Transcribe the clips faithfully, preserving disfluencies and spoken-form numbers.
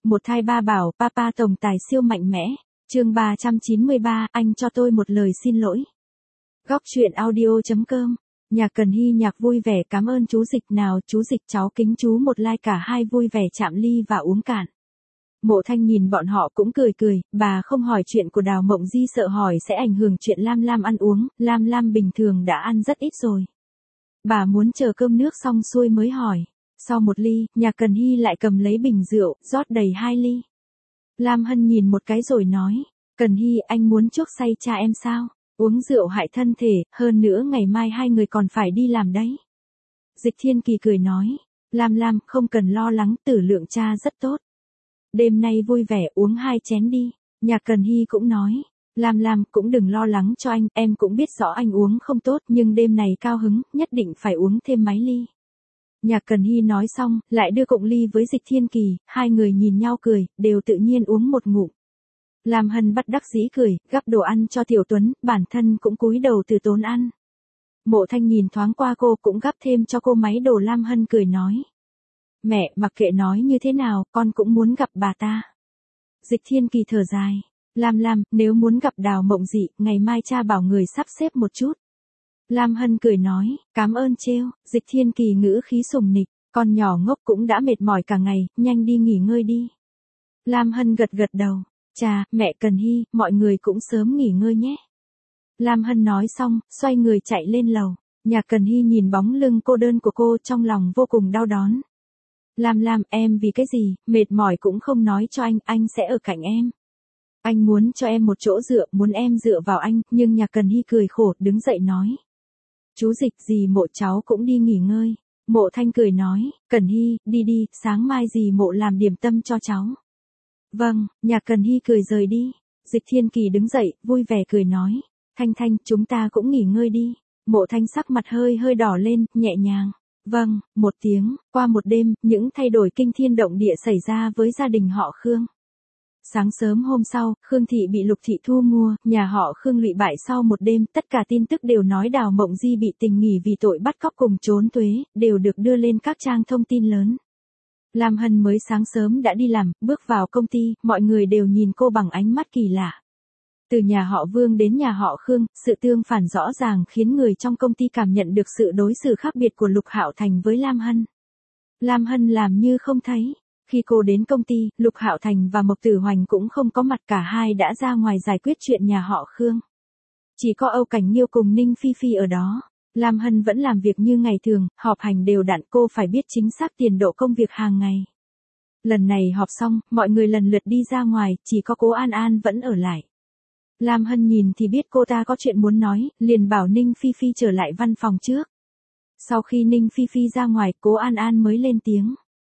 Một thai ba bảo, papa tổng tài siêu mạnh mẽ. Chương ba trăm chín mươi ba, anh cho tôi một lời xin lỗi. Góc truyện audio chấm com. Nhạc Cần Hy nhạc vui vẻ cảm ơn chú Dịch nào, chú Dịch cháu kính chú một like, cả hai vui vẻ chạm ly và uống cạn. Mộ Thanh nhìn bọn họ cũng cười cười, bà không hỏi chuyện của Đào Mộng Di sợ hỏi sẽ ảnh hưởng chuyện Lam Lam ăn uống, Lam Lam bình thường đã ăn rất ít rồi. Bà muốn chờ cơm nước xong xuôi mới hỏi. Sau một ly, Nhạc Cần Hy lại cầm lấy bình rượu, rót đầy hai ly. Lam Hân nhìn một cái rồi nói, Cần Hy anh muốn chuốc say cha em sao? Uống rượu hại thân thể, hơn nữa ngày mai hai người còn phải đi làm đấy. Dịch Thiên Kỳ cười nói, Lam Lam không cần lo lắng, tử lượng cha rất tốt. Đêm nay vui vẻ uống hai chén đi. Nhạc Cần Hy cũng nói, Lam Lam cũng đừng lo lắng cho anh, em cũng biết rõ anh uống không tốt nhưng đêm này cao hứng, nhất định phải uống thêm mấy ly. Nhạc Cần Hy nói xong, lại đưa cụng ly với Dịch Thiên Kỳ, hai người nhìn nhau cười, đều tự nhiên uống một ngụm. Lam Hân bất đắc dĩ cười, gắp đồ ăn cho Tiểu Tuấn, bản thân cũng cúi đầu từ tốn ăn. Mộ Thanh nhìn thoáng qua cô cũng gắp thêm cho cô mấy đồ. Lam Hân cười nói, mẹ, mặc kệ nói như thế nào, con cũng muốn gặp bà ta. Dịch Thiên Kỳ thở dài, Lam Lam, nếu muốn gặp Đào Mộng Dị, ngày mai cha bảo người sắp xếp một chút. Lam Hân cười nói, cảm ơn trêu. Dịch Thiên Kỳ ngữ khí sùng nịch, con nhỏ ngốc cũng đã mệt mỏi cả ngày, nhanh đi nghỉ ngơi đi. Lam Hân gật gật đầu, cha, mẹ Cần Hy, mọi người cũng sớm nghỉ ngơi nhé. Lam Hân nói xong, xoay người chạy lên lầu. Nhạc Cần Hy nhìn bóng lưng cô đơn của cô trong lòng vô cùng đau đớn. Lam Lam, em vì cái gì, mệt mỏi cũng không nói cho anh, anh sẽ ở cạnh em. Anh muốn cho em một chỗ dựa, muốn em dựa vào anh, nhưng Nhạc Cần Hy cười khổ, đứng dậy nói. Chú Dịch, dì Mộ cháu cũng đi nghỉ ngơi. Mộ Thanh cười nói, Cần Hy, đi đi, sáng mai dì Mộ làm điểm tâm cho cháu. Vâng, Nhạc Cần Hy cười rời đi. Dịch Thiên Kỳ đứng dậy, vui vẻ cười nói, Thanh Thanh, chúng ta cũng nghỉ ngơi đi. Mộ Thanh sắc mặt hơi hơi đỏ lên, nhẹ nhàng. Vâng, một tiếng, qua một đêm, những thay đổi kinh thiên động địa xảy ra với gia đình họ Khương. Sáng sớm hôm sau, Khương Thị bị Lục Thị thu mua, nhà họ Khương lụy bại sau một đêm, tất cả tin tức đều nói Đào Mộng Di bị tình nghỉ vì tội bắt cóc cùng trốn thuế, đều được đưa lên các trang thông tin lớn. Lam Hân mới sáng sớm đã đi làm, bước vào công ty, mọi người đều nhìn cô bằng ánh mắt kỳ lạ. Từ nhà họ Vương đến nhà họ Khương, sự tương phản rõ ràng khiến người trong công ty cảm nhận được sự đối xử khác biệt của Lục Hạo Thành với Lam Hân. Lam Hân làm như không thấy. Khi cô đến công ty, Lục Hạo Thành và Mộc Tử Hoành cũng không có mặt, cả hai đã ra ngoài giải quyết chuyện nhà họ Khương. Chỉ có Âu Cảnh Nghiêu cùng Ninh Phi Phi ở đó. Lam Hân vẫn làm việc như ngày thường, họp hành đều đặn, cô phải biết chính xác tiền độ công việc hàng ngày. Lần này họp xong, mọi người lần lượt đi ra ngoài, chỉ có Cố An An vẫn ở lại. Lam Hân nhìn thì biết cô ta có chuyện muốn nói, liền bảo Ninh Phi Phi trở lại văn phòng trước. Sau khi Ninh Phi Phi ra ngoài, Cố An An mới lên tiếng.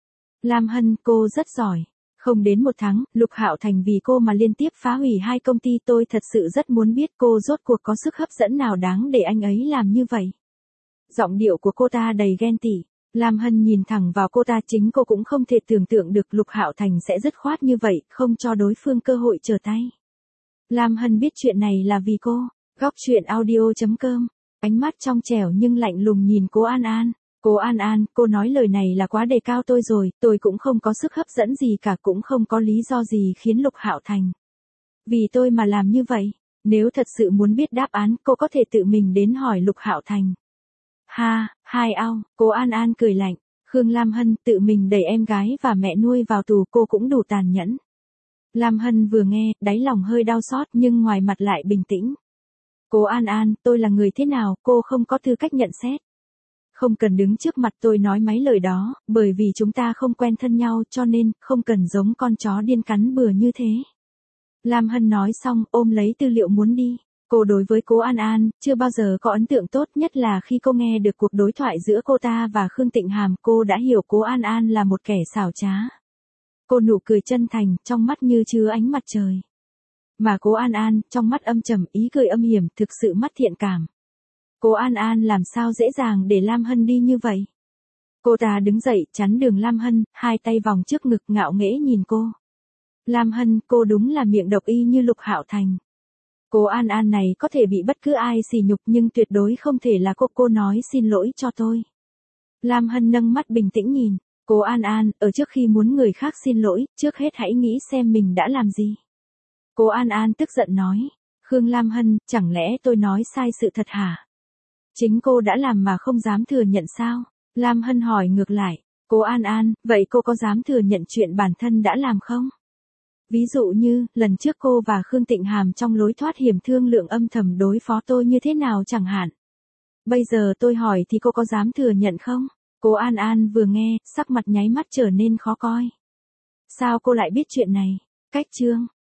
Lam Hân, cô rất giỏi. Không đến một tháng, Lục Hạo Thành vì cô mà liên tiếp phá hủy hai công ty, tôi thật sự rất muốn biết cô rốt cuộc có sức hấp dẫn nào đáng để anh ấy làm như vậy. Giọng điệu của cô ta đầy ghen tị. Lam Hân nhìn thẳng vào cô ta, chính cô cũng không thể tưởng tượng được Lục Hạo Thành sẽ dứt khoát như vậy, không cho đối phương cơ hội trở tay. Lam Hân biết chuyện này là vì cô. Góc truyện audio chấm com. Ánh mắt trong trẻo nhưng lạnh lùng nhìn Cố An An. Cố An An, cô nói lời này là quá đề cao tôi rồi, tôi cũng không có sức hấp dẫn gì cả, cũng không có lý do gì khiến Lục Hạo Thành vì tôi mà làm như vậy. Nếu thật sự muốn biết đáp án, cô có thể tự mình đến hỏi Lục Hạo Thành. Ha, hai ao, Cố An An cười lạnh. Khương Lam Hân tự mình đẩy em gái và mẹ nuôi vào tù, cô cũng đủ tàn nhẫn. Lam Hân vừa nghe, đáy lòng hơi đau xót nhưng ngoài mặt lại bình tĩnh. Cố An An, tôi là người thế nào, cô không có tư cách nhận xét. Không cần đứng trước mặt tôi nói mấy lời đó, bởi vì chúng ta không quen thân nhau cho nên không cần giống con chó điên cắn bừa như thế. Lam Hân nói xong, ôm lấy tư liệu muốn đi. Cô đối với Cố An An, chưa bao giờ có ấn tượng tốt, nhất là khi cô nghe được cuộc đối thoại giữa cô ta và Khương Tịnh Hàm, cô đã hiểu Cố An An là một kẻ xảo trá. Cô nụ cười chân thành, trong mắt như chứa ánh mặt trời. Mà Cố An An, trong mắt âm trầm, ý cười âm hiểm, thực sự mắt thiện cảm. Cố An An làm sao dễ dàng để Lam Hân đi như vậy. Cô ta đứng dậy, chắn đường Lam Hân, hai tay vòng trước ngực ngạo nghễ nhìn cô. Lam Hân, cô đúng là miệng độc y như Lục Hạo Thành. Cố An An này có thể bị bất cứ ai sỉ nhục nhưng tuyệt đối không thể là cô. Cô nói xin lỗi cho tôi. Lam Hân nâng mắt bình tĩnh nhìn. Cố An An, ở trước khi muốn người khác xin lỗi, trước hết hãy nghĩ xem mình đã làm gì. Cố An An tức giận nói. Khương Lam Hân, chẳng lẽ tôi nói sai sự thật hả? Chính cô đã làm mà không dám thừa nhận sao? Lam Hân hỏi ngược lại. Cố An An, vậy cô có dám thừa nhận chuyện bản thân đã làm không? Ví dụ như, lần trước cô và Khương Tịnh Hàm trong lối thoát hiểm thương lượng âm thầm đối phó tôi như thế nào chẳng hạn. Bây giờ tôi hỏi thì cô có dám thừa nhận không? Cố An An vừa nghe, sắc mặt nháy mắt trở nên khó coi. Sao cô lại biết chuyện này? Cách chương